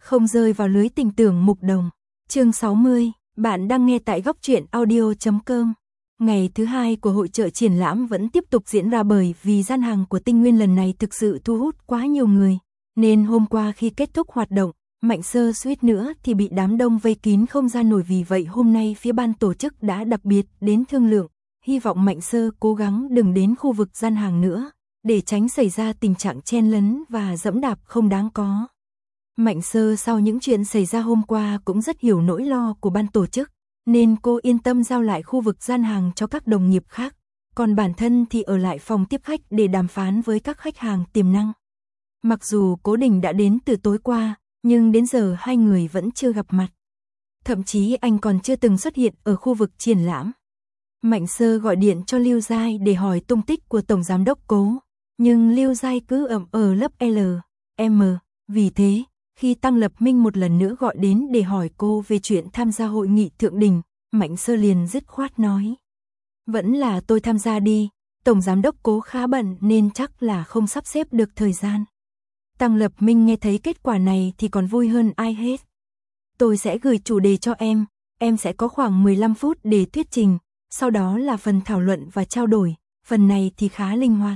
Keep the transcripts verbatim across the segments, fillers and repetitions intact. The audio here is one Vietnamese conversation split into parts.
không rơi vào lưới tình tưởng mục đồng. Chương sáu mươi, bạn đang nghe tại góc truyện audio chấm com. Ngày thứ hai của hội chợ triển lãm vẫn tiếp tục diễn ra bởi vì gian hàng của Tinh Nguyên lần này thực sự thu hút quá nhiều người, nên hôm qua khi kết thúc hoạt động, Mạnh Sơ suýt nữa thì bị đám đông vây kín không ra nổi, vì vậy hôm nay phía ban tổ chức đã đặc biệt đến thương lượng, hy vọng Mạnh Sơ cố gắng đừng đến khu vực gian hàng nữa, để tránh xảy ra tình trạng chen lấn và dẫm đạp không đáng có. Mạnh Sơ sau những chuyện xảy ra hôm qua cũng rất hiểu nỗi lo của ban tổ chức, nên cô yên tâm giao lại khu vực gian hàng cho các đồng nghiệp khác, còn bản thân thì ở lại phòng tiếp khách để đàm phán với các khách hàng tiềm năng. Mặc dù Cố Đình đã đến từ tối qua, nhưng đến giờ hai người vẫn chưa gặp mặt. Thậm chí anh còn chưa từng xuất hiện ở khu vực triển lãm. Mạnh Sơ gọi điện cho Lưu Giai để hỏi tung tích của Tổng Giám đốc Cố, nhưng Lưu Giai cứ ậm ở lớp L, M, vì thế, khi Tăng Lập Minh một lần nữa gọi đến để hỏi cô về chuyện tham gia hội nghị thượng đỉnh, Mạnh Sơ liền dứt khoát nói: vẫn là tôi tham gia đi, Tổng Giám đốc Cố khá bận nên chắc là không sắp xếp được thời gian. Tăng Lập Minh nghe thấy kết quả này thì còn vui hơn ai hết. Tôi sẽ gửi chủ đề cho em, em sẽ có khoảng mười lăm phút để thuyết trình, sau đó là phần thảo luận và trao đổi, phần này thì khá linh hoạt.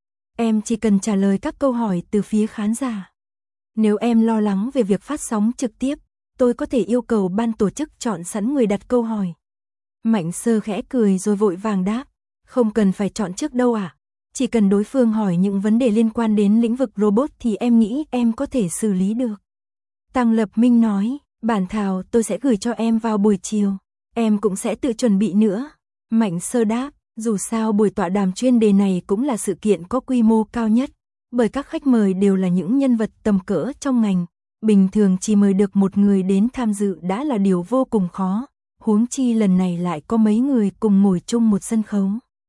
Em chỉ cần trả lời các câu hỏi từ phía khán giả. Nếu em lo lắng về việc phát sóng trực tiếp, tôi có thể yêu cầu ban tổ chức chọn sẵn người đặt câu hỏi. Mạnh Sơ khẽ cười rồi vội vàng đáp: không cần phải chọn trước đâu ạ. À? Chỉ cần đối phương hỏi những vấn đề liên quan đến lĩnh vực robot thì em nghĩ em có thể xử lý được. Tăng Lập Minh nói: bản thảo tôi sẽ gửi cho em vào buổi chiều, em cũng sẽ tự chuẩn bị nữa. Mạnh Sơ đáp: dù sao buổi tọa đàm chuyên đề này cũng là sự kiện có quy mô cao nhất, bởi các khách mời đều là những nhân vật tầm cỡ trong ngành, bình thường chỉ mời được một người đến tham dự đã là điều vô cùng khó, huống chi lần này lại có mấy người cùng ngồi chung một sân khấu.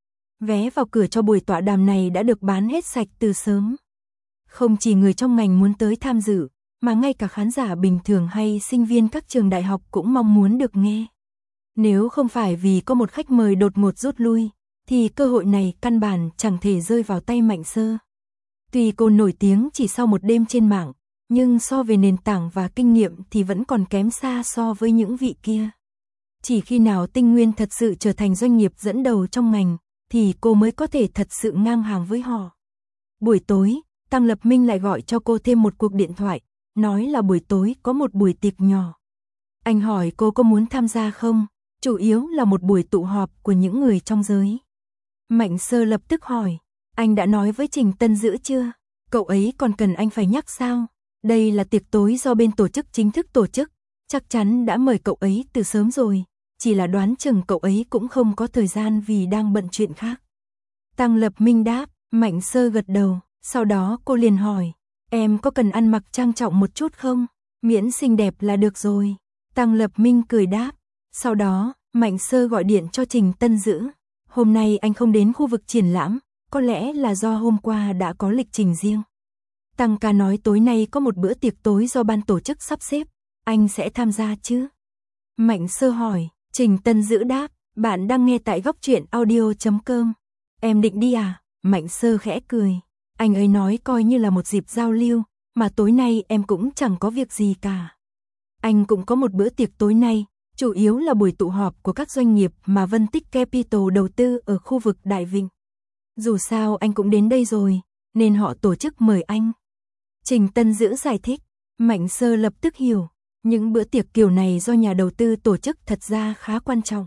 Vé vào cửa cho buổi tọa đàm này đã được bán hết sạch từ sớm. Không chỉ người trong ngành muốn tới tham dự, mà ngay cả khán giả bình thường hay sinh viên các trường đại học cũng mong muốn được nghe. Nếu không phải vì có một khách mời đột ngột rút lui, thì cơ hội này căn bản chẳng thể rơi vào tay Mạnh Sơ. Tuy cô nổi tiếng chỉ sau một đêm trên mạng, nhưng so về nền tảng và kinh nghiệm thì vẫn còn kém xa so với những vị kia. Chỉ khi nào Tinh Nguyên thật sự trở thành doanh nghiệp dẫn đầu trong ngành, thì cô mới có thể thật sự ngang hàng với họ. Buổi tối, Tăng Lập Minh lại gọi cho cô thêm một cuộc điện thoại, nói là buổi tối có một buổi tiệc nhỏ. Anh hỏi cô có muốn tham gia không, chủ yếu là một buổi tụ họp của những người trong giới. Mạnh Sơ lập tức hỏi: anh đã nói với Trình Tân Dữ chưa? Cậu ấy còn cần anh phải nhắc sao? Đây là tiệc tối do bên tổ chức chính thức tổ chức, chắc chắn đã mời cậu ấy từ sớm rồi, chỉ là đoán chừng cậu ấy cũng không có thời gian vì đang bận chuyện khác. Tăng Lập Minh đáp. Mạnh Sơ gật đầu, sau đó cô liền hỏi: em có cần ăn mặc trang trọng một chút không? Miễn xinh đẹp là được rồi. Tăng Lập Minh cười đáp. Sau đó, Mạnh Sơ gọi điện cho Trình Tân Dữ. Hôm nay anh không đến khu vực triển lãm, có lẽ là do hôm qua đã có lịch trình riêng. Tăng ca nói tối nay có một bữa tiệc tối do ban tổ chức sắp xếp, anh sẽ tham gia chứ? Mạnh Sơ hỏi. Trình Tân Dữ đáp. Bạn đang nghe tại góc truyện audio chấm com. Em định đi à? Mạnh Sơ khẽ cười. Anh ấy nói coi như là một dịp giao lưu, mà tối nay em cũng chẳng có việc gì cả. Anh cũng có một bữa tiệc tối nay, chủ yếu là buổi tụ họp của các doanh nghiệp mà Vân Tích Capital đầu tư ở khu vực Đại Vịnh. Dù sao anh cũng đến đây rồi, nên họ tổ chức mời anh. Trình Tân Dữ giải thích. Mạnh Sơ lập tức hiểu, những bữa tiệc kiểu này do nhà đầu tư tổ chức thật ra khá quan trọng.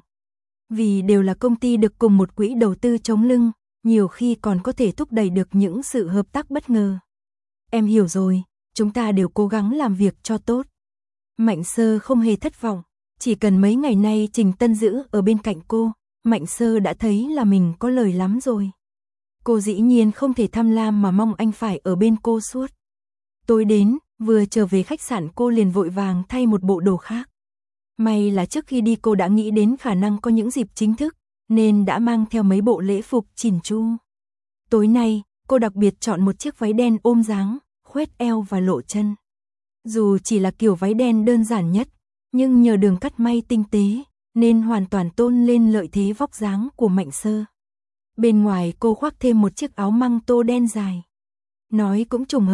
Vì đều là công ty được cùng một quỹ đầu tư chống lưng, nhiều khi còn có thể thúc đẩy được những sự hợp tác bất ngờ. Em hiểu rồi, chúng ta đều cố gắng làm việc cho tốt. Mạnh Sơ không hề thất vọng, chỉ cần mấy ngày nay Trình Tân Dữ ở bên cạnh cô, Mạnh Sơ đã thấy là mình có lời lắm rồi. Cô dĩ nhiên không thể tham lam mà mong anh phải ở bên cô suốt. Tối đến, vừa trở về khách sạn cô liền vội vàng thay một bộ đồ khác. May là trước khi đi cô đã nghĩ đến khả năng có những dịp chính thức, nên đã mang theo mấy bộ lễ phục chỉn chu. Tối nay, cô đặc biệt chọn một chiếc váy đen ôm dáng, khoét eo và lộ chân. Dù chỉ là kiểu váy đen đơn giản nhất, nhưng nhờ đường cắt may tinh tế, nên hoàn toàn tôn lên lợi thế vóc dáng của Mạnh Sơ. Bên ngoài cô khoác thêm một chiếc áo măng tô đen dài. Nói cũng trùng hợp,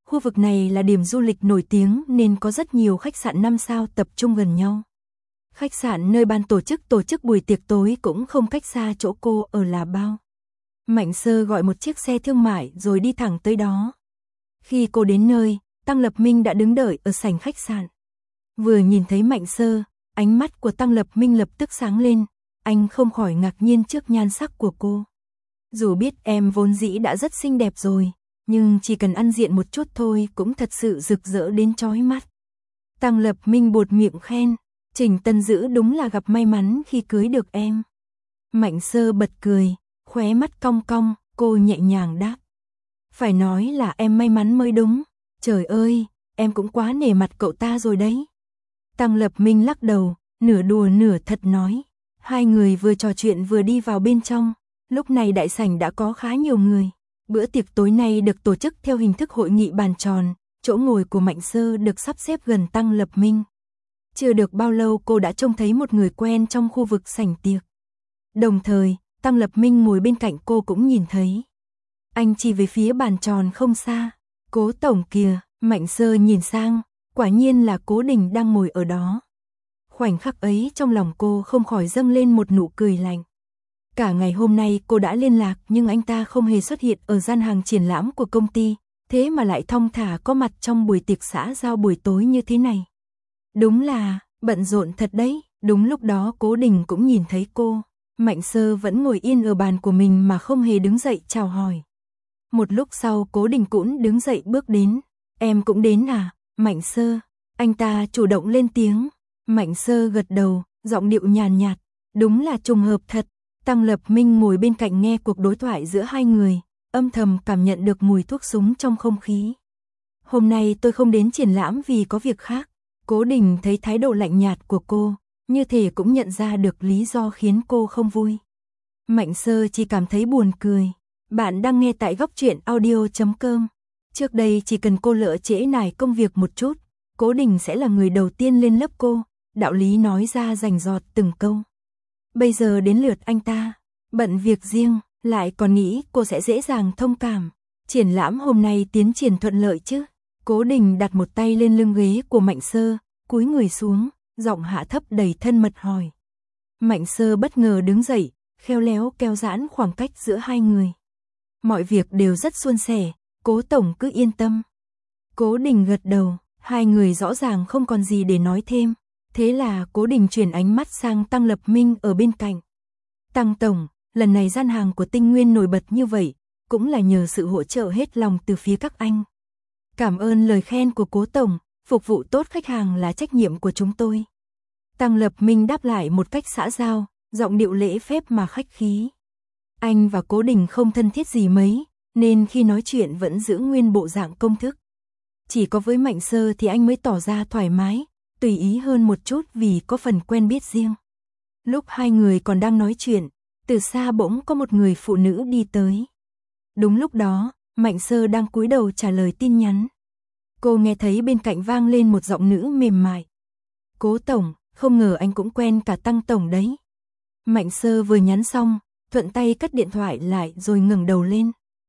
Khu vực này là điểm du lịch nổi tiếng nên có rất nhiều khách sạn năm sao tập trung gần nhau. Khách sạn nơi ban tổ chức tổ chức buổi tiệc tối cũng không cách xa chỗ cô ở là bao. Mạnh Sơ gọi một chiếc xe thương mại rồi đi thẳng tới đó. Khi cô đến nơi, Tăng Lập Minh đã đứng đợi ở sảnh khách sạn. Vừa nhìn thấy Mạnh Sơ, ánh mắt của Tăng Lập Minh lập tức sáng lên, anh không khỏi ngạc nhiên trước nhan sắc của cô. Dù biết em vốn dĩ đã rất xinh đẹp rồi, nhưng chỉ cần ăn diện một chút thôi cũng thật sự rực rỡ đến chói mắt. Tăng Lập Minh buột miệng khen, Trình Tân Dữ đúng là gặp may mắn khi cưới được em. Mạnh Sơ bật cười, khóe mắt cong cong, cô nhẹ nhàng đáp. Phải nói là em may mắn mới đúng, trời ơi, em cũng quá nể mặt cậu ta rồi đấy. Tăng Lập Minh lắc đầu, nửa đùa nửa thật nói. Hai người vừa trò chuyện vừa đi vào bên trong, lúc này đại sảnh đã có khá nhiều người. Bữa tiệc tối nay được tổ chức theo hình thức hội nghị bàn tròn, chỗ ngồi của Mạnh Sơ được sắp xếp gần Tăng Lập Minh. Chưa được bao lâu cô đã trông thấy một người quen trong khu vực sảnh tiệc. Đồng thời, Tăng Lập Minh ngồi bên cạnh cô cũng nhìn thấy. Anh chỉ về phía bàn tròn không xa. Cố tổng kìa, Mạnh Sơ nhìn sang, quả nhiên là Cố Đình đang ngồi ở đó. Khoảnh khắc ấy trong lòng cô không khỏi dâng lên một nụ cười lạnh. Cả ngày hôm nay cô đã liên lạc nhưng anh ta không hề xuất hiện ở gian hàng triển lãm của công ty, thế mà lại thong thả có mặt trong buổi tiệc xã giao buổi tối như thế này. Đúng là, bận rộn thật đấy, đúng lúc đó Cố Đình cũng nhìn thấy cô. Mạnh Sơ vẫn ngồi yên ở bàn của mình mà không hề đứng dậy chào hỏi. Một lúc sau Cố Đình cũng đứng dậy bước đến. Em cũng đến à, Mạnh Sơ? Anh ta chủ động lên tiếng. Mạnh Sơ gật đầu, giọng điệu nhàn nhạt. Đúng là trùng hợp thật. Tăng Lập Minh ngồi bên cạnh nghe cuộc đối thoại giữa hai người, âm thầm cảm nhận được mùi thuốc súng trong không khí. Hôm nay tôi không đến triển lãm vì có việc khác. Cố Đình thấy thái độ lạnh nhạt của cô, như thể cũng nhận ra được lý do khiến cô không vui. Mạnh Sơ chỉ cảm thấy buồn cười. Bạn đang nghe tại góc truyện audio chấm com. Trước đây chỉ cần cô lỡ trễ nải công việc một chút, Cố Đình sẽ là người đầu tiên lên lớp cô, đạo lý nói ra rành rọt từng câu. Bây giờ đến lượt anh ta, bận việc riêng, lại còn nghĩ cô sẽ dễ dàng thông cảm. Triển lãm hôm nay tiến triển thuận lợi chứ? Cố Đình đặt một tay lên lưng ghế của Mạnh Sơ, cúi người xuống, giọng hạ thấp đầy thân mật hỏi. Mạnh Sơ bất ngờ đứng dậy, khéo léo kéo giãn khoảng cách giữa hai người. Mọi việc đều rất suôn sẻ, Cố tổng cứ yên tâm. Cố Đình gật đầu, hai người rõ ràng không còn gì để nói thêm. Thế là Cố Đình chuyển ánh mắt sang Tăng Lập Minh ở bên cạnh. Tăng tổng, lần này gian hàng của Tinh Nguyên nổi bật như vậy, cũng là nhờ sự hỗ trợ hết lòng từ phía các anh. Cảm ơn lời khen của Cố tổng, phục vụ tốt khách hàng là trách nhiệm của chúng tôi. Tăng Lập Minh đáp lại một cách xã giao, giọng điệu lễ phép mà khách khí. Anh và Cố Đình không thân thiết gì mấy, nên khi nói chuyện vẫn giữ nguyên bộ dạng công thức. Chỉ có với Mạnh Sơ thì anh mới tỏ ra thoải mái, tùy ý hơn một chút vì có phần quen biết riêng. Lúc hai người còn đang nói chuyện, từ xa bỗng có một người phụ nữ đi tới. Đúng lúc đó, Mạnh Sơ đang cúi đầu trả lời tin nhắn. Cô nghe thấy bên cạnh vang lên một giọng nữ mềm mại. Cố tổng, không ngờ anh cũng quen cả Tăng tổng đấy. Mạnh Sơ vừa nhắn xong, thuận tay cất điện thoại lại rồi ngẩng đầu lên.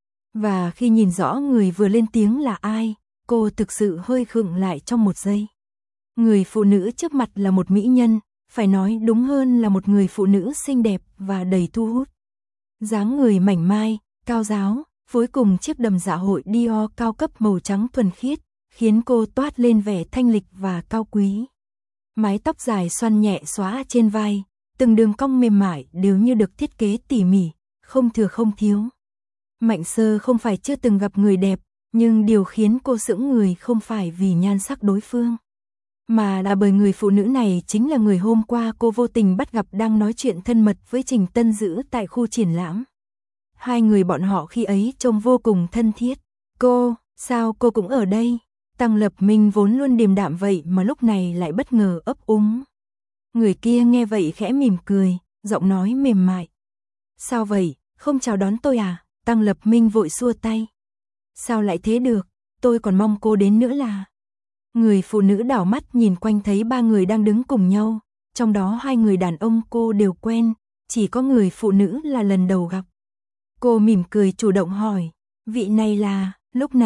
Và khi nhìn rõ người vừa lên tiếng là ai, cô thực sự hơi khựng lại trong một giây. Người phụ nữ trước mặt là một mỹ nhân, phải nói đúng hơn là một người phụ nữ xinh đẹp và đầy thu hút. Dáng người mảnh mai, cao ráo, phối cùng chiếc đầm dạ hội Dior cao cấp màu trắng thuần khiết, khiến cô toát lên vẻ thanh lịch và cao quý. Mái tóc dài xoăn nhẹ xõa trên vai, từng đường cong mềm mại đều như được thiết kế tỉ mỉ, không thừa không thiếu. Mạnh Sơ không phải chưa từng gặp người đẹp, nhưng điều khiến cô sững người không phải vì nhan sắc đối phương, mà là bởi người phụ nữ này chính là người hôm qua cô vô tình bắt gặp đang nói chuyện thân mật với Trình Tân Dữ tại khu triển lãm. Hai người bọn họ khi ấy trông vô cùng thân thiết. Cô, sao cô cũng ở đây? Tăng Lập Minh vốn luôn điềm đạm vậy mà lúc này lại bất ngờ ấp úng. Người kia nghe vậy khẽ mỉm cười, giọng nói mềm mại. Sao vậy, không chào đón tôi à? Tăng Lập Minh vội xua tay. Sao lại thế được, tôi còn mong cô đến nữa là... Người phụ nữ đảo mắt nhìn quanh thấy ba người đang đứng cùng nhau, trong đó hai người đàn ông cô đều quen, chỉ có người phụ nữ là lần đầu gặp. Cô mỉm cười chủ động hỏi, vị này là... Lúc này,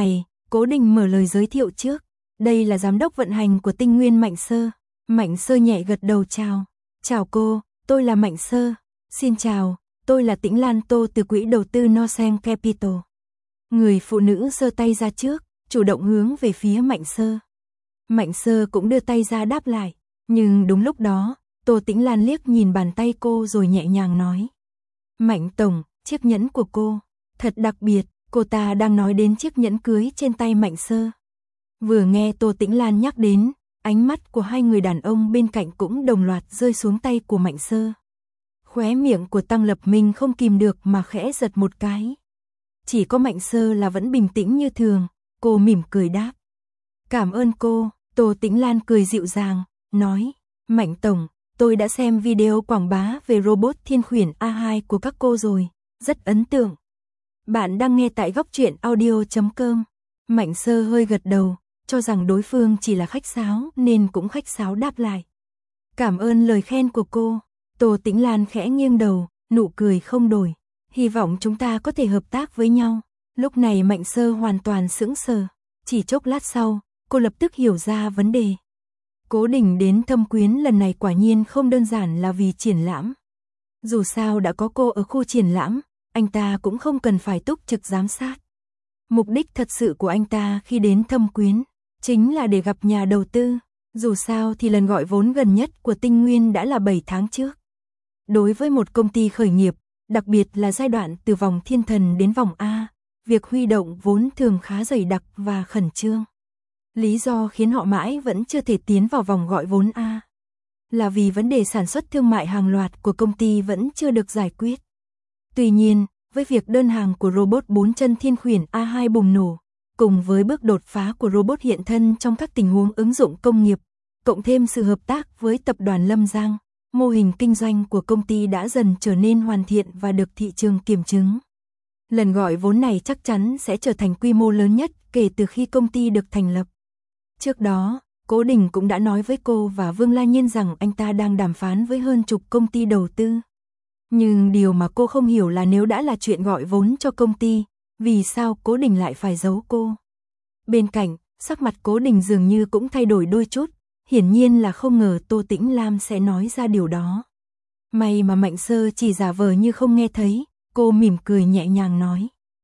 Cố Đình mở lời giới thiệu trước. Đây là giám đốc vận hành của Tinh Nguyên Mạnh Sơ. Mạnh Sơ nhẹ gật đầu chào. Chào cô, tôi là Mạnh Sơ. Xin chào, tôi là Tĩnh Lan Tô từ quỹ đầu tư Nosen Capital. Người phụ nữ giơ tay ra trước, chủ động hướng về phía Mạnh Sơ. Mạnh Sơ cũng đưa tay ra đáp lại. Nhưng đúng lúc đó, Tô Tĩnh Lan liếc nhìn bàn tay cô rồi nhẹ nhàng nói. Mạnh Tổng, chiếc nhẫn của cô, thật đặc biệt, cô ta đang nói đến chiếc nhẫn cưới trên tay Mạnh Sơ. Vừa nghe Tô Tĩnh Lan nhắc đến, ánh mắt của hai người đàn ông bên cạnh cũng đồng loạt rơi xuống tay của Mạnh Sơ. Khóe miệng của Tăng Lập Minh không kìm được mà khẽ giật một cái. Chỉ có Mạnh Sơ là vẫn bình tĩnh như thường, cô mỉm cười đáp. Cảm ơn cô, Tô Tĩnh Lan cười dịu dàng, nói, Mạnh Tổng, tôi đã xem video quảng bá về robot thiên khuyển a hai của các cô rồi, rất ấn tượng. Bạn đang nghe tại góc truyện audio chấm com. Mạnh Sơ hơi gật đầu, cho rằng đối phương chỉ là khách sáo nên cũng khách sáo đáp lại. Cảm ơn lời khen của cô. Tô Tĩnh Lan khẽ nghiêng đầu, nụ cười không đổi. Hy vọng chúng ta có thể hợp tác với nhau. Lúc này Mạnh Sơ hoàn toàn sững sờ. Chỉ chốc lát sau, cô lập tức hiểu ra vấn đề. Cố Đình đến Thâm Quyến lần này quả nhiên không đơn giản là vì triển lãm. Dù sao đã có cô ở khu triển lãm, anh ta cũng không cần phải túc trực giám sát. Mục đích thật sự của anh ta khi đến Thâm Quyến chính là để gặp nhà đầu tư. Dù sao thì lần gọi vốn gần nhất của Tinh Nguyên đã là bảy tháng trước. Đối với một công ty khởi nghiệp, đặc biệt là giai đoạn từ vòng thiên thần đến vòng A, việc huy động vốn thường khá dày đặc và khẩn trương. Lý do khiến họ mãi vẫn chưa thể tiến vào vòng gọi vốn A là vì vấn đề sản xuất thương mại hàng loạt của công ty vẫn chưa được giải quyết. Tuy nhiên, với việc đơn hàng của robot bốn chân thiên khuyển a hai bùng nổ, cùng với bước đột phá của robot hiện thân trong các tình huống ứng dụng công nghiệp, cộng thêm sự hợp tác với tập đoàn Lâm Giang, mô hình kinh doanh của công ty đã dần trở nên hoàn thiện và được thị trường kiểm chứng. Lần gọi vốn này chắc chắn sẽ trở thành quy mô lớn nhất kể từ khi công ty được thành lập. Trước đó, Cố Đình cũng đã nói với cô và Vương La Nhiên rằng anh ta đang đàm phán với hơn chục công ty đầu tư. Nhưng điều mà cô không hiểu là nếu đã là chuyện gọi vốn cho công ty, vì sao Cố Đình lại phải giấu cô? Bên cạnh, sắc mặt Cố Đình dường như cũng thay đổi đôi chút, hiển nhiên là không ngờ Tô Tĩnh Lam sẽ nói ra điều đó. May mà Mạnh Sơ chỉ giả vờ như không nghe thấy, cô mỉm cười nhẹ nhàng nói.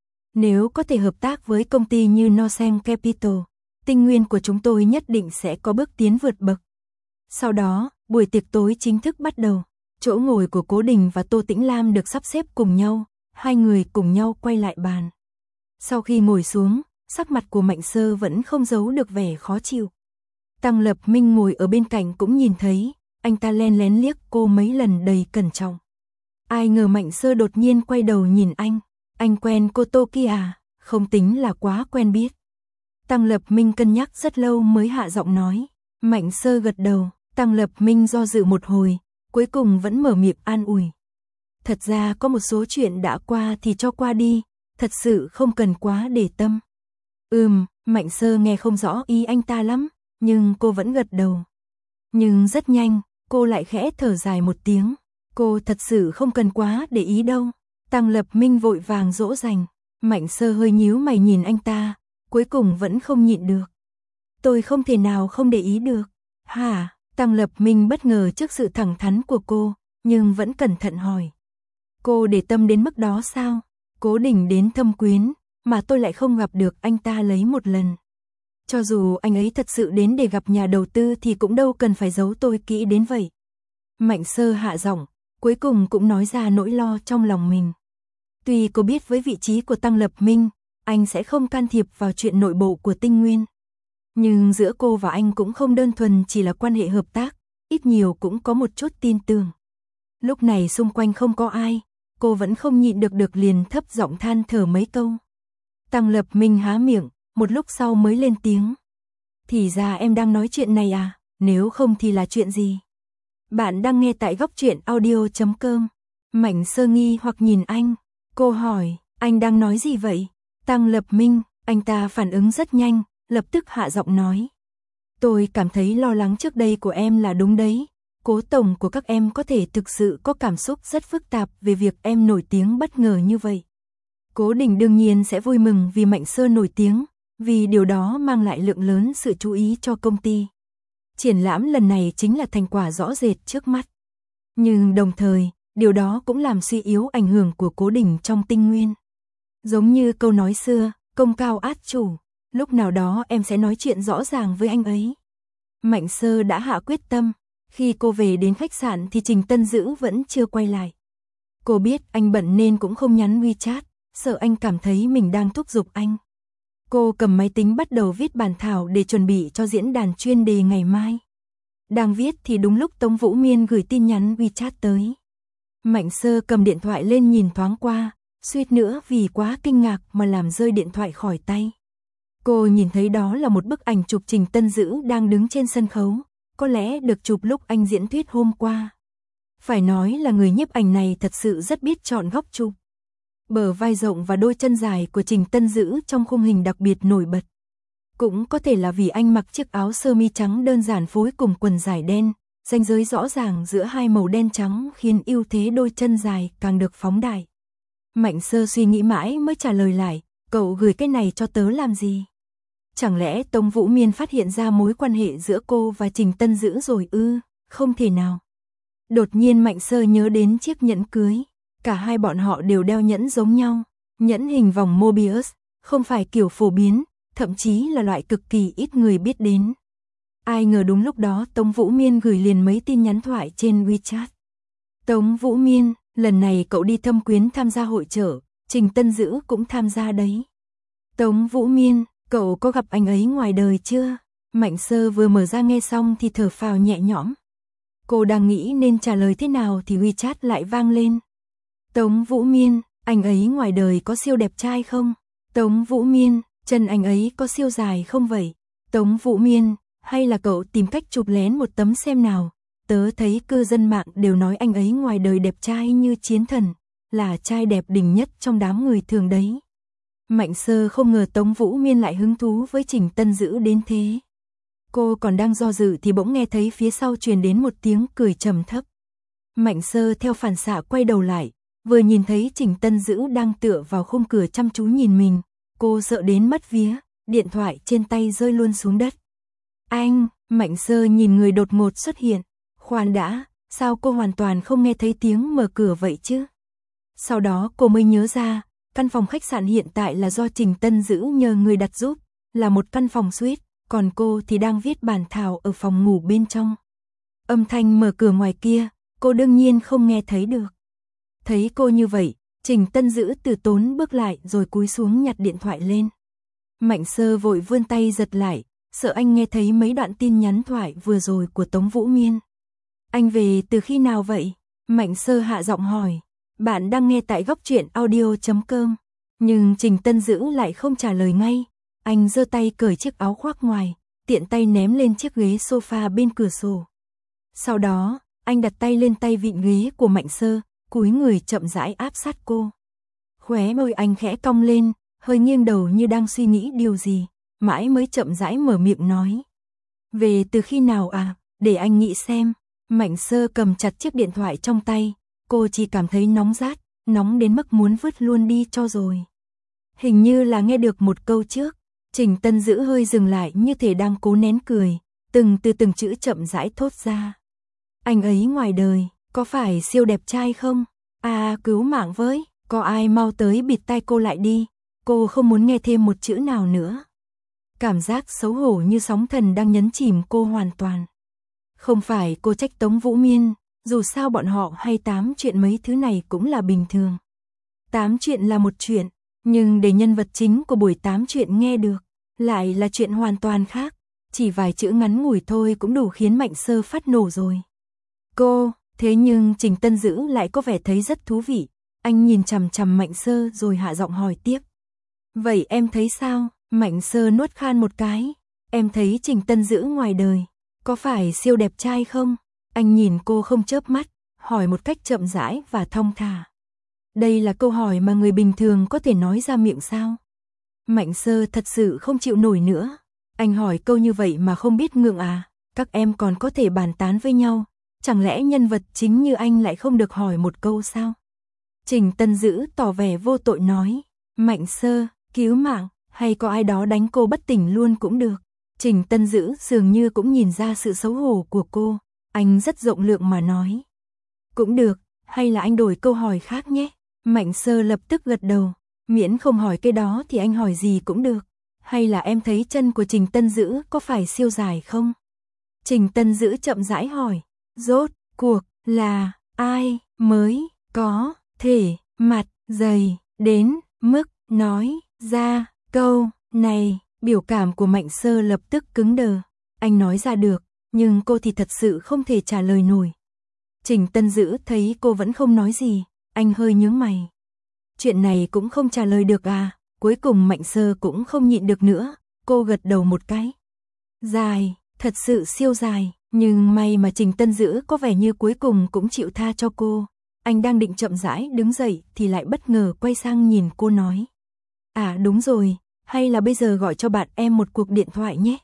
Nếu có thể hợp tác với công ty như Nosen Capital, Tinh Nguyên của chúng tôi nhất định sẽ có bước tiến vượt bậc. Sau đó, buổi tiệc tối chính thức bắt đầu. Chỗ ngồi của Cố Đình và Tô Tĩnh Lam được sắp xếp cùng nhau, hai người cùng nhau quay lại bàn. Sau khi ngồi xuống, sắc mặt của Mạnh Sơ vẫn không giấu được vẻ khó chịu. Tăng Lập Minh ngồi ở bên cạnh cũng nhìn thấy, anh ta len lén liếc cô mấy lần đầy cẩn trọng. Ai ngờ Mạnh Sơ đột nhiên quay đầu nhìn anh, anh quen cô Tô kia à, không tính là quá quen biết. Tăng Lập Minh cân nhắc rất lâu mới hạ giọng nói, Mạnh Sơ gật đầu, Tăng Lập Minh do dự một hồi, cuối cùng vẫn mở miệng an ủi. Thật ra có một số chuyện đã qua thì cho qua đi, thật sự không cần quá để tâm. Ừm, Mạnh Sơ nghe không rõ ý anh ta lắm, nhưng cô vẫn gật đầu. Nhưng rất nhanh, cô lại khẽ thở dài một tiếng, cô thật sự không cần quá để ý đâu. Tăng Lập Minh vội vàng dỗ dành, Mạnh Sơ hơi nhíu mày nhìn anh ta, cuối cùng vẫn không nhịn được. Tôi không thể nào không để ý được. Hả? Tăng Lập Minh bất ngờ trước sự thẳng thắn của cô, nhưng vẫn cẩn thận hỏi. Cô để tâm đến mức đó sao? Cố Đình đến Thâm Quyến, mà tôi lại không gặp được anh ta lấy một lần. Cho dù anh ấy thật sự đến để gặp nhà đầu tư thì cũng đâu cần phải giấu tôi kỹ đến vậy. Mạnh Sơ hạ giọng, cuối cùng cũng nói ra nỗi lo trong lòng mình. Tuy cô biết với vị trí của Tăng Lập Minh, anh sẽ không can thiệp vào chuyện nội bộ của Tinh Nguyên. Nhưng giữa cô và anh cũng không đơn thuần chỉ là quan hệ hợp tác, ít nhiều cũng có một chút tin tưởng. Lúc này xung quanh không có ai, cô vẫn không nhịn được được liền thấp giọng than thở mấy câu. Tăng Lập Minh há miệng, một lúc sau mới lên tiếng. Thì ra em đang nói chuyện này à, nếu không thì là chuyện gì? Bạn đang nghe tại góc truyện audio chấm com. Mạnh Sơ nghi hoặc nhìn anh, cô hỏi, anh đang nói gì vậy? Tăng Lập Minh, anh ta phản ứng rất nhanh, lập tức hạ giọng nói. Tôi cảm thấy lo lắng trước đây của em là đúng đấy. Cố tổng của các em có thể thực sự có cảm xúc rất phức tạp về việc em nổi tiếng bất ngờ như vậy. Cố Đình đương nhiên sẽ vui mừng vì Mạnh Sơ nổi tiếng, vì điều đó mang lại lượng lớn sự chú ý cho công ty. Triển lãm lần này chính là thành quả rõ rệt trước mắt. Nhưng đồng thời, điều đó cũng làm suy yếu ảnh hưởng của Cố Đình trong Tinh Nguyên. Giống như câu nói xưa, công cao át chủ, lúc nào đó em sẽ nói chuyện rõ ràng với anh ấy. Mạnh Sơ đã hạ quyết tâm, khi cô về đến khách sạn thì Trình Tân Dữ vẫn chưa quay lại. Cô biết anh bận nên cũng không nhắn WeChat, sợ anh cảm thấy mình đang thúc giục anh. Cô cầm máy tính bắt đầu viết bản thảo để chuẩn bị cho diễn đàn chuyên đề ngày mai. Đang viết thì đúng lúc Tống Vũ Miên gửi tin nhắn WeChat tới. Mạnh Sơ cầm điện thoại lên nhìn thoáng qua, suýt nữa vì quá kinh ngạc mà làm rơi điện thoại khỏi tay. Cô nhìn thấy đó là một bức ảnh chụp Trình Tân Dữ đang đứng trên sân khấu, có lẽ được chụp lúc anh diễn thuyết hôm qua. Phải nói là người nhiếp ảnh này thật sự rất biết chọn góc chụp. Bờ vai rộng và đôi chân dài của Trình Tân Dữ trong khung hình đặc biệt nổi bật. Cũng có thể là vì anh mặc chiếc áo sơ mi trắng đơn giản phối cùng quần dài đen, ranh giới rõ ràng giữa hai màu đen trắng khiến ưu thế đôi chân dài càng được phóng đại. Mạnh Sơ suy nghĩ mãi mới trả lời lại, cậu gửi cái này cho tớ làm gì? Chẳng lẽ Tống Vũ Miên phát hiện ra mối quan hệ giữa cô và Trình Tân Dữ rồi ư? Không thể nào. Đột nhiên Mạnh Sơ nhớ đến chiếc nhẫn cưới. Cả hai bọn họ đều đeo nhẫn giống nhau. Nhẫn hình vòng Mobius, không phải kiểu phổ biến, thậm chí là loại cực kỳ ít người biết đến. Ai ngờ đúng lúc đó Tống Vũ Miên gửi liền mấy tin nhắn thoại trên WeChat. Tống Vũ Miên, lần này cậu đi Thâm Quyến tham gia hội chợ, Trình Tân Dữ cũng tham gia đấy. Tống Vũ Miên, cậu có gặp anh ấy ngoài đời chưa? Mạnh Sơ vừa mở ra nghe xong thì thở phào nhẹ nhõm. Cô đang nghĩ nên trả lời thế nào thì WeChat lại vang lên. Tống Vũ Miên, anh ấy ngoài đời có siêu đẹp trai không? Tống Vũ Miên, chân anh ấy có siêu dài không vậy? Tống Vũ Miên, hay là cậu tìm cách chụp lén một tấm xem nào? Tớ thấy cư dân mạng đều nói anh ấy ngoài đời đẹp trai như chiến thần, là trai đẹp đỉnh nhất trong đám người thường đấy. Mạnh Sơ không ngờ Tống Vũ Miên lại hứng thú với Trình Tân Dữ đến thế. Cô còn đang do dự thì bỗng nghe thấy phía sau truyền đến một tiếng cười trầm thấp. Mạnh Sơ theo phản xạ quay đầu lại, vừa nhìn thấy Trình Tân Dữ đang tựa vào khung cửa chăm chú nhìn mình, cô sợ đến mất vía, điện thoại trên tay rơi luôn xuống đất. Anh, Mạnh Sơ nhìn người đột ngột xuất hiện, khoan đã, sao cô hoàn toàn không nghe thấy tiếng mở cửa vậy chứ? Sau đó cô mới nhớ ra, căn phòng khách sạn hiện tại là do Trình Tân Dữ nhờ người đặt giúp, là một căn phòng suite, còn cô thì đang viết bản thảo ở phòng ngủ bên trong. Âm thanh mở cửa ngoài kia, cô đương nhiên không nghe thấy được. Thấy cô như vậy, Trình Tân Dữ từ tốn bước lại rồi cúi xuống nhặt điện thoại lên. Mạnh Sơ vội vươn tay giật lại, sợ anh nghe thấy mấy đoạn tin nhắn thoại vừa rồi của Tống Vũ Miên. Anh về từ khi nào vậy? Mạnh Sơ hạ giọng hỏi. Bạn đang nghe tại góc truyện audio chấm com. Nhưng Trình Tân Dữ lại không trả lời ngay. Anh giơ tay cởi chiếc áo khoác ngoài, tiện tay ném lên chiếc ghế sofa bên cửa sổ. Sau đó, anh đặt tay lên tay vịn ghế của Mạnh Sơ, cúi người chậm rãi áp sát cô. Khóe môi anh khẽ cong lên, hơi nghiêng đầu như đang suy nghĩ điều gì, mãi mới chậm rãi mở miệng nói. Về từ khi nào à, để anh nghĩ xem. Mạnh Sơ cầm chặt chiếc điện thoại trong tay, cô chỉ cảm thấy nóng rát, nóng đến mức muốn vứt luôn đi cho rồi. Hình như là nghe được một câu trước, Trình Tân Dữ hơi dừng lại như thể đang cố nén cười, từng từ từng chữ chậm rãi thốt ra. Anh ấy ngoài đời, có phải siêu đẹp trai không? À, cứu mạng với, có ai mau tới bịt tai cô lại đi, cô không muốn nghe thêm một chữ nào nữa. Cảm giác xấu hổ như sóng thần đang nhấn chìm cô hoàn toàn. Không phải cô trách Tống Vũ Miên, dù sao bọn họ hay tám chuyện mấy thứ này cũng là bình thường. Tám chuyện là một chuyện, nhưng để nhân vật chính của buổi tám chuyện nghe được, lại là chuyện hoàn toàn khác. Chỉ vài chữ ngắn ngủi thôi cũng đủ khiến Mạnh Sơ phát nổ rồi. Cô, thế nhưng Trình Tân Dữ lại có vẻ thấy rất thú vị. Anh nhìn chằm chằm Mạnh Sơ rồi hạ giọng hỏi tiếp. Vậy em thấy sao? Mạnh Sơ nuốt khan một cái. Em thấy Trình Tân Dữ ngoài đời, có phải siêu đẹp trai không? Anh nhìn cô không chớp mắt, hỏi một cách chậm rãi và thong thả. Đây là câu hỏi mà người bình thường có thể nói ra miệng sao? Mạnh Sơ thật sự không chịu nổi nữa. Anh hỏi câu như vậy mà không biết ngượng à? Các em còn có thể bàn tán với nhau, chẳng lẽ nhân vật chính như anh lại không được hỏi một câu sao? Trình Tân Dữ tỏ vẻ vô tội nói. Mạnh Sơ, cứu mạng, hay có ai đó đánh cô bất tỉnh luôn cũng được. Trình Tân Dữ dường như cũng nhìn ra sự xấu hổ của cô, anh rất rộng lượng mà nói. Cũng được, hay là anh đổi câu hỏi khác nhé. Mạnh Sơ lập tức gật đầu, miễn không hỏi cái đó thì anh hỏi gì cũng được. Hay là em thấy chân của Trình Tân Dữ có phải siêu dài không? Trình Tân Dữ chậm rãi hỏi, rốt cuộc là ai mới có thể mặt dày đến mức nói ra câu này? Biểu cảm của Mạnh Sơ lập tức cứng đờ. Anh nói ra được, nhưng cô thì thật sự không thể trả lời nổi. Trình Tân Dữ thấy cô vẫn không nói gì, anh hơi nhướng mày. Chuyện này cũng không trả lời được à? Cuối cùng Mạnh Sơ cũng không nhịn được nữa, cô gật đầu một cái. Dài, thật sự siêu dài, nhưng may mà Trình Tân Dữ có vẻ như cuối cùng cũng chịu tha cho cô. Anh đang định chậm rãi đứng dậy thì lại bất ngờ quay sang nhìn cô nói. À đúng rồi, hay là bây giờ gọi cho bạn em một cuộc điện thoại nhé.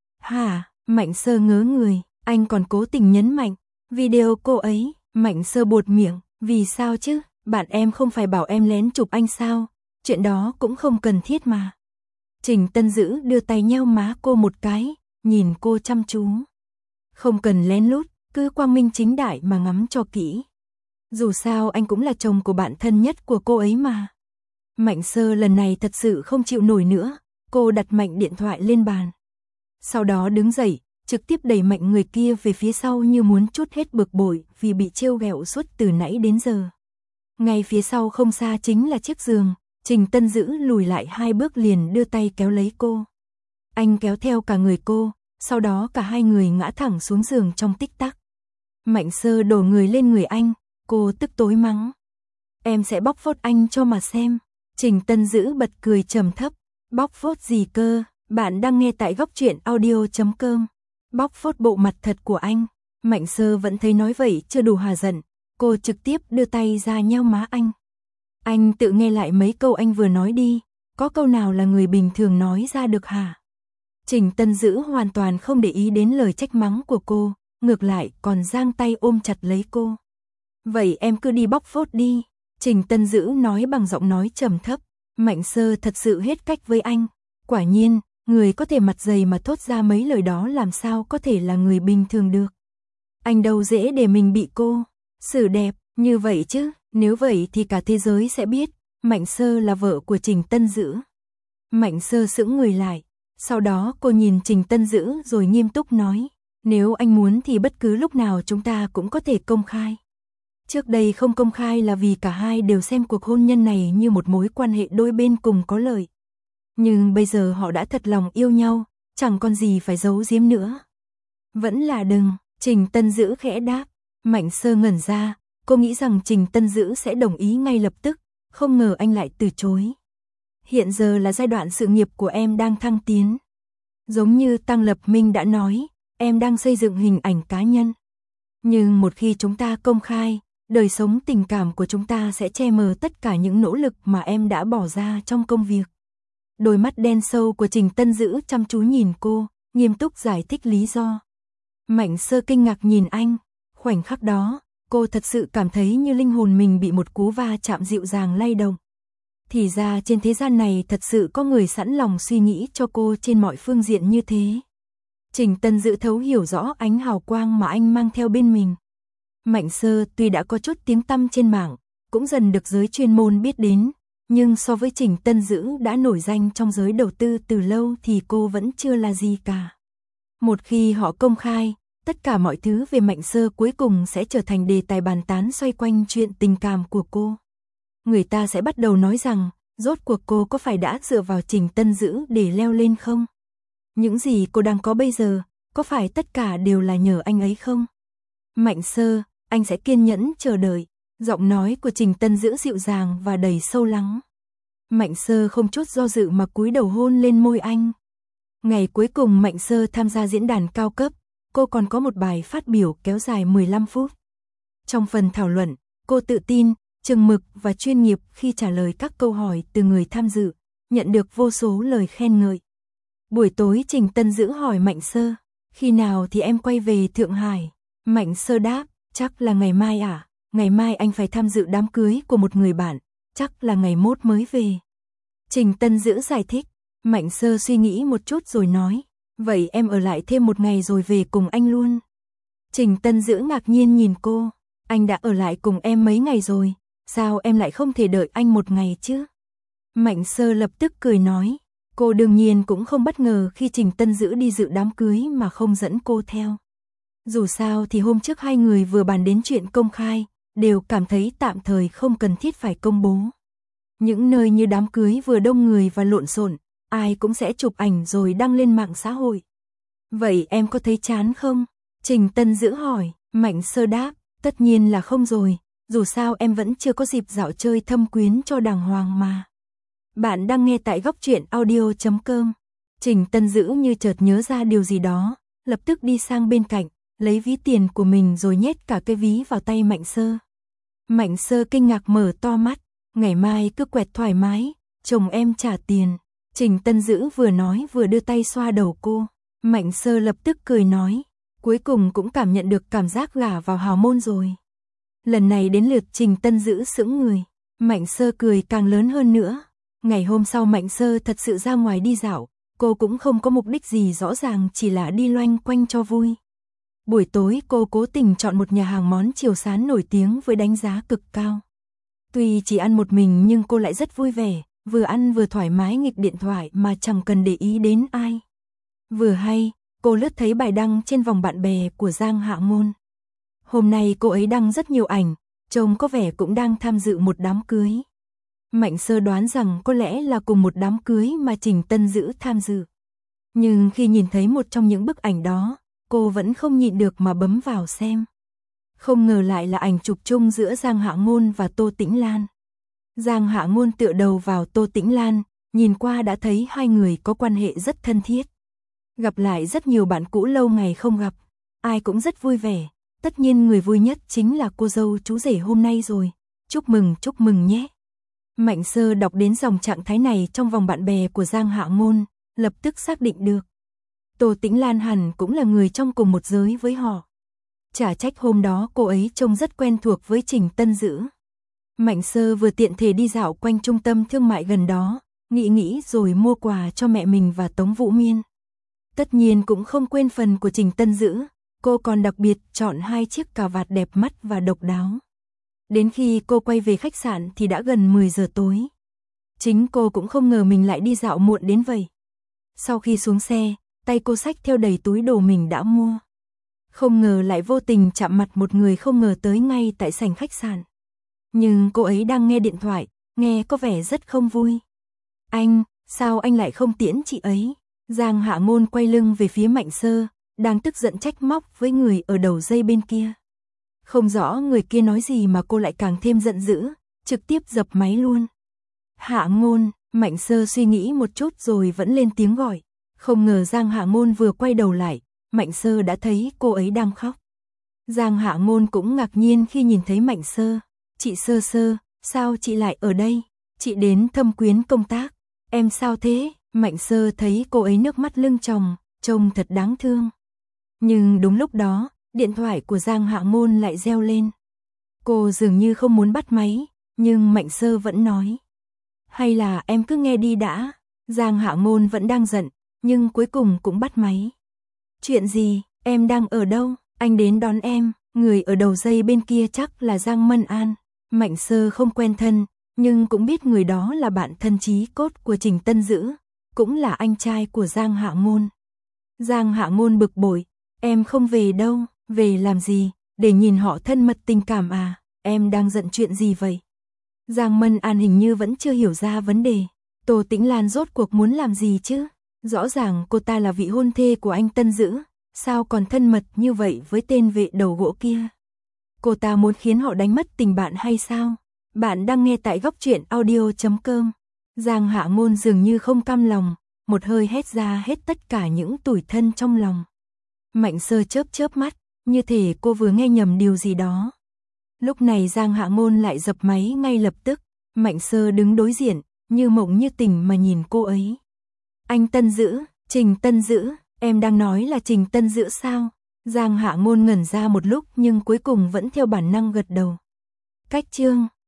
Hả? Mạnh Sơ ngớ người, anh còn cố tình nhấn mạnh. Video cô ấy, Mạnh Sơ buột miệng, vì sao chứ? Bạn em không phải bảo em lén chụp anh sao? Chuyện đó cũng không cần thiết mà. Trình Tân Dữ đưa tay nheo má cô một cái, nhìn cô chăm chú. Không cần lén lút, cứ quang minh chính đại mà ngắm cho kỹ. Dù sao anh cũng là chồng của bạn thân nhất của cô ấy mà. Mạnh Sơ lần này thật sự không chịu nổi nữa, cô đặt mạnh điện thoại lên bàn. Sau đó đứng dậy, trực tiếp đẩy mạnh người kia về phía sau như muốn trút hết bực bội vì bị trêu ghẹo suốt từ nãy đến giờ. Ngay phía sau không xa chính là chiếc giường, Trình Tân Dữ lùi lại hai bước liền đưa tay kéo lấy cô. Anh kéo theo cả người cô, sau đó cả hai người ngã thẳng xuống giường trong tích tắc. Mạnh Sơ đổ người lên người anh, cô tức tối mắng. Em sẽ bóc phốt anh cho mà xem. Trình Tân Dữ bật cười trầm thấp. Bóc phốt gì cơ? Bạn đang nghe tại góc truyện audio chấm com. Bóc phốt bộ mặt thật của anh. Mạnh Sơ vẫn thấy nói vậy chưa đủ hà giận. Cô trực tiếp đưa tay ra nheo má anh. Anh tự nghe lại mấy câu anh vừa nói đi. Có câu nào là người bình thường nói ra được hả? Trình Tân Dữ hoàn toàn không để ý đến lời trách mắng của cô. Ngược lại còn giang tay ôm chặt lấy cô. Vậy em cứ đi bóc phốt đi. Trình Tân Dữ nói bằng giọng nói trầm thấp. Mạnh Sơ thật sự hết cách với anh. Quả nhiên, người có thể mặt dày mà thốt ra mấy lời đó làm sao có thể là người bình thường được. Anh đâu dễ để mình bị cô xử đẹp như vậy chứ. Nếu vậy thì cả thế giới sẽ biết Mạnh Sơ là vợ của Trình Tân Dữ. Mạnh Sơ sững người lại. Sau đó cô nhìn Trình Tân Dữ rồi nghiêm túc nói. Nếu anh muốn thì bất cứ lúc nào chúng ta cũng có thể công khai. Trước đây không công khai là vì cả hai đều xem cuộc hôn nhân này như một mối quan hệ đôi bên cùng có lợi. Nhưng bây giờ họ đã thật lòng yêu nhau, chẳng còn gì phải giấu giếm nữa. Vẫn là đừng, Trình Tân Dữ khẽ đáp. Mạnh Sơ ngẩn ra, cô nghĩ rằng Trình Tân Dữ sẽ đồng ý ngay lập tức, không ngờ anh lại từ chối. Hiện giờ là giai đoạn sự nghiệp của em đang thăng tiến. Giống như Tăng Lập Minh đã nói, em đang xây dựng hình ảnh cá nhân. Nhưng một khi chúng ta công khai, đời sống tình cảm của chúng ta sẽ che mờ tất cả những nỗ lực mà em đã bỏ ra trong công việc. Đôi mắt đen sâu của Trình Tân Dữ chăm chú nhìn cô, nghiêm túc giải thích lý do. Mạnh Sơ kinh ngạc nhìn anh, khoảnh khắc đó, cô thật sự cảm thấy như linh hồn mình bị một cú va chạm dịu dàng lay động. Thì ra trên thế gian này thật sự có người sẵn lòng suy nghĩ cho cô trên mọi phương diện như thế. Trình Tân Dữ thấu hiểu rõ ánh hào quang mà anh mang theo bên mình. Mạnh Sơ tuy đã có chút tiếng tăm trên mạng, cũng dần được giới chuyên môn biết đến, nhưng so với Trình Tân Dữ đã nổi danh trong giới đầu tư từ lâu thì cô vẫn chưa là gì cả. Một khi họ công khai, tất cả mọi thứ về Mạnh Sơ cuối cùng sẽ trở thành đề tài bàn tán xoay quanh chuyện tình cảm của cô. Người ta sẽ bắt đầu nói rằng, rốt cuộc cô có phải đã dựa vào Trình Tân Dữ để leo lên không? Những gì cô đang có bây giờ, có phải tất cả đều là nhờ anh ấy không? Mạnh Sơ, anh sẽ kiên nhẫn chờ đợi. Giọng nói của Trình Tân Dữ dịu dàng và đầy sâu lắng. Mạnh Sơ không chút do dự mà cúi đầu hôn lên môi anh. Ngày cuối cùng Mạnh Sơ tham gia diễn đàn cao cấp, cô còn có một bài phát biểu kéo dài mười lăm phút. Trong phần thảo luận, cô tự tin, chừng mực và chuyên nghiệp khi trả lời các câu hỏi từ người tham dự, nhận được vô số lời khen ngợi. Buổi tối Trình Tân Dữ hỏi Mạnh Sơ, khi nào thì em quay về Thượng Hải? Mạnh Sơ đáp, chắc là ngày mai à, ngày mai anh phải tham dự đám cưới của một người bạn, chắc là ngày mốt mới về. Trình Tân Dữ giải thích, Mạnh Sơ suy nghĩ một chút rồi nói, vậy em ở lại thêm một ngày rồi về cùng anh luôn. Trình Tân Dữ ngạc nhiên nhìn cô, anh đã ở lại cùng em mấy ngày rồi, sao em lại không thể đợi anh một ngày chứ? Mạnh Sơ lập tức cười nói, cô đương nhiên cũng không bất ngờ khi Trình Tân Dữ đi dự đám cưới mà không dẫn cô theo. Dù sao thì hôm trước hai người vừa bàn đến chuyện công khai, đều cảm thấy tạm thời không cần thiết phải công bố. Những nơi như đám cưới vừa đông người và lộn xộn, ai cũng sẽ chụp ảnh rồi đăng lên mạng xã hội. Vậy em có thấy chán không? Trình Tân Dữ hỏi. Mạnh Sơ đáp, tất nhiên là không rồi, dù sao em vẫn chưa có dịp dạo chơi thâm quyến cho đàng hoàng mà. Bạn đang nghe tại góc truyện audio chấm com. Trình Tân Dữ như chợt nhớ ra điều gì đó, lập tức đi sang bên cạnh, lấy ví tiền của mình rồi nhét cả cái ví vào tay Mạnh Sơ. Mạnh Sơ kinh ngạc mở to mắt, ngày mai cứ quẹt thoải mái, chồng em trả tiền. Trình Tân Dữ vừa nói vừa đưa tay xoa đầu cô. Mạnh Sơ lập tức cười nói, cuối cùng cũng cảm nhận được cảm giác gả vào hào môn rồi. Lần này đến lượt Trình Tân Dữ sững người, Mạnh Sơ cười càng lớn hơn nữa. Ngày hôm sau Mạnh Sơ thật sự ra ngoài đi dạo, cô cũng không có mục đích gì rõ ràng, chỉ là đi loanh quanh cho vui. Buổi tối cô cố tình chọn một nhà hàng món chiều sán nổi tiếng với đánh giá cực cao. Tuy chỉ ăn một mình nhưng cô lại rất vui vẻ, vừa ăn vừa thoải mái nghịch điện thoại mà chẳng cần để ý đến ai. Vừa hay, cô lướt thấy bài đăng trên vòng bạn bè của Giang Hạ Ngôn. Hôm nay cô ấy đăng rất nhiều ảnh, trông có vẻ cũng đang tham dự một đám cưới. Mạnh Sơ đoán rằng có lẽ là cùng một đám cưới mà Trình Tân Dữ tham dự. Nhưng khi nhìn thấy một trong những bức ảnh đó, cô vẫn không nhịn được mà bấm vào xem. Không ngờ lại là ảnh chụp chung giữa Giang Hạ Ngôn và Tô Tĩnh Lan. Giang Hạ Ngôn tựa đầu vào Tô Tĩnh Lan, nhìn qua đã thấy hai người có quan hệ rất thân thiết. Gặp lại rất nhiều bạn cũ lâu ngày không gặp, ai cũng rất vui vẻ. Tất nhiên người vui nhất chính là cô dâu chú rể hôm nay rồi. Chúc mừng, chúc mừng nhé. Mạnh Sơ đọc đến dòng trạng thái này trong vòng bạn bè của Giang Hạ Ngôn, lập tức xác định được. Tô Tĩnh Lan hẳn cũng là người trong cùng một giới với họ. Chả trách hôm đó cô ấy trông rất quen thuộc với Trình Tân Dữ. Mạnh Sơ vừa tiện thể đi dạo quanh trung tâm thương mại gần đó, nghĩ nghĩ rồi mua quà cho mẹ mình và Tống Vũ Miên. Tất nhiên cũng không quên phần của Trình Tân Dữ, cô còn đặc biệt chọn hai chiếc cà vạt đẹp mắt và độc đáo. Đến khi cô quay về khách sạn thì đã gần mười giờ tối. Chính cô cũng không ngờ mình lại đi dạo muộn đến vậy. Sau khi xuống xe, tay cô xách theo đầy túi đồ mình đã mua. Không ngờ lại vô tình chạm mặt một người không ngờ tới ngay tại sảnh khách sạn. Nhưng cô ấy đang nghe điện thoại, nghe có vẻ rất không vui. Anh, sao anh lại không tiễn chị ấy? Giang Hạ Ngôn quay lưng về phía Mạnh Sơ, đang tức giận trách móc với người ở đầu dây bên kia. Không rõ người kia nói gì mà cô lại càng thêm giận dữ, trực tiếp dập máy luôn. Hạ Ngôn, Mạnh Sơ suy nghĩ một chút rồi vẫn lên tiếng gọi. Không ngờ Giang Hạ Ngôn vừa quay đầu lại, Mạnh Sơ đã thấy cô ấy đang khóc. Giang Hạ Ngôn cũng ngạc nhiên khi nhìn thấy Mạnh Sơ. Chị Sơ Sơ, sao chị lại ở đây? Chị đến thâm quyến công tác. Em sao thế? Mạnh Sơ thấy cô ấy nước mắt lưng tròng, trông thật đáng thương. Nhưng đúng lúc đó, điện thoại của Giang Hạ Ngôn lại reo lên. Cô dường như không muốn bắt máy, nhưng Mạnh Sơ vẫn nói. Hay là em cứ nghe đi đã. Giang Hạ Ngôn vẫn đang giận, nhưng cuối cùng cũng bắt máy. Chuyện gì, em đang ở đâu? Anh đến đón em. Người ở đầu dây bên kia chắc là Giang Mân An. Mạnh Sơ không quen thân, nhưng cũng biết người đó là bạn thân chí cốt của Trình Tân Dữ, cũng là anh trai của Giang Hạ Ngôn. Giang Hạ Ngôn bực bội, em không về đâu, về làm gì, để nhìn họ thân mật tình cảm à, em đang giận chuyện gì vậy? Giang Mân An hình như vẫn chưa hiểu ra vấn đề, Tô Tĩnh Lan rốt cuộc muốn làm gì chứ? Rõ ràng cô ta là vị hôn thê của anh Tân Dữ, sao còn thân mật như vậy với tên vệ đầu gỗ kia? Cô ta muốn khiến họ đánh mất tình bạn hay sao? Bạn đang nghe tại góc truyện audio chấm com. Giang Hạ Ngôn dường như không cam lòng, một hơi hét ra hết tất cả những tủi thân trong lòng. Mạnh Sơ chớp chớp mắt, như thể cô vừa nghe nhầm điều gì đó. Lúc này Giang Hạ Ngôn lại dập máy ngay lập tức, Mạnh Sơ đứng đối diện, như mộng như tỉnh mà nhìn cô ấy. Anh Tân Dữ, Trình Tân Dữ, em đang nói là Trình Tân Dữ sao? Giang Hạ Ngôn ngẩn ra một lúc nhưng cuối cùng vẫn theo bản năng gật đầu. Cách chương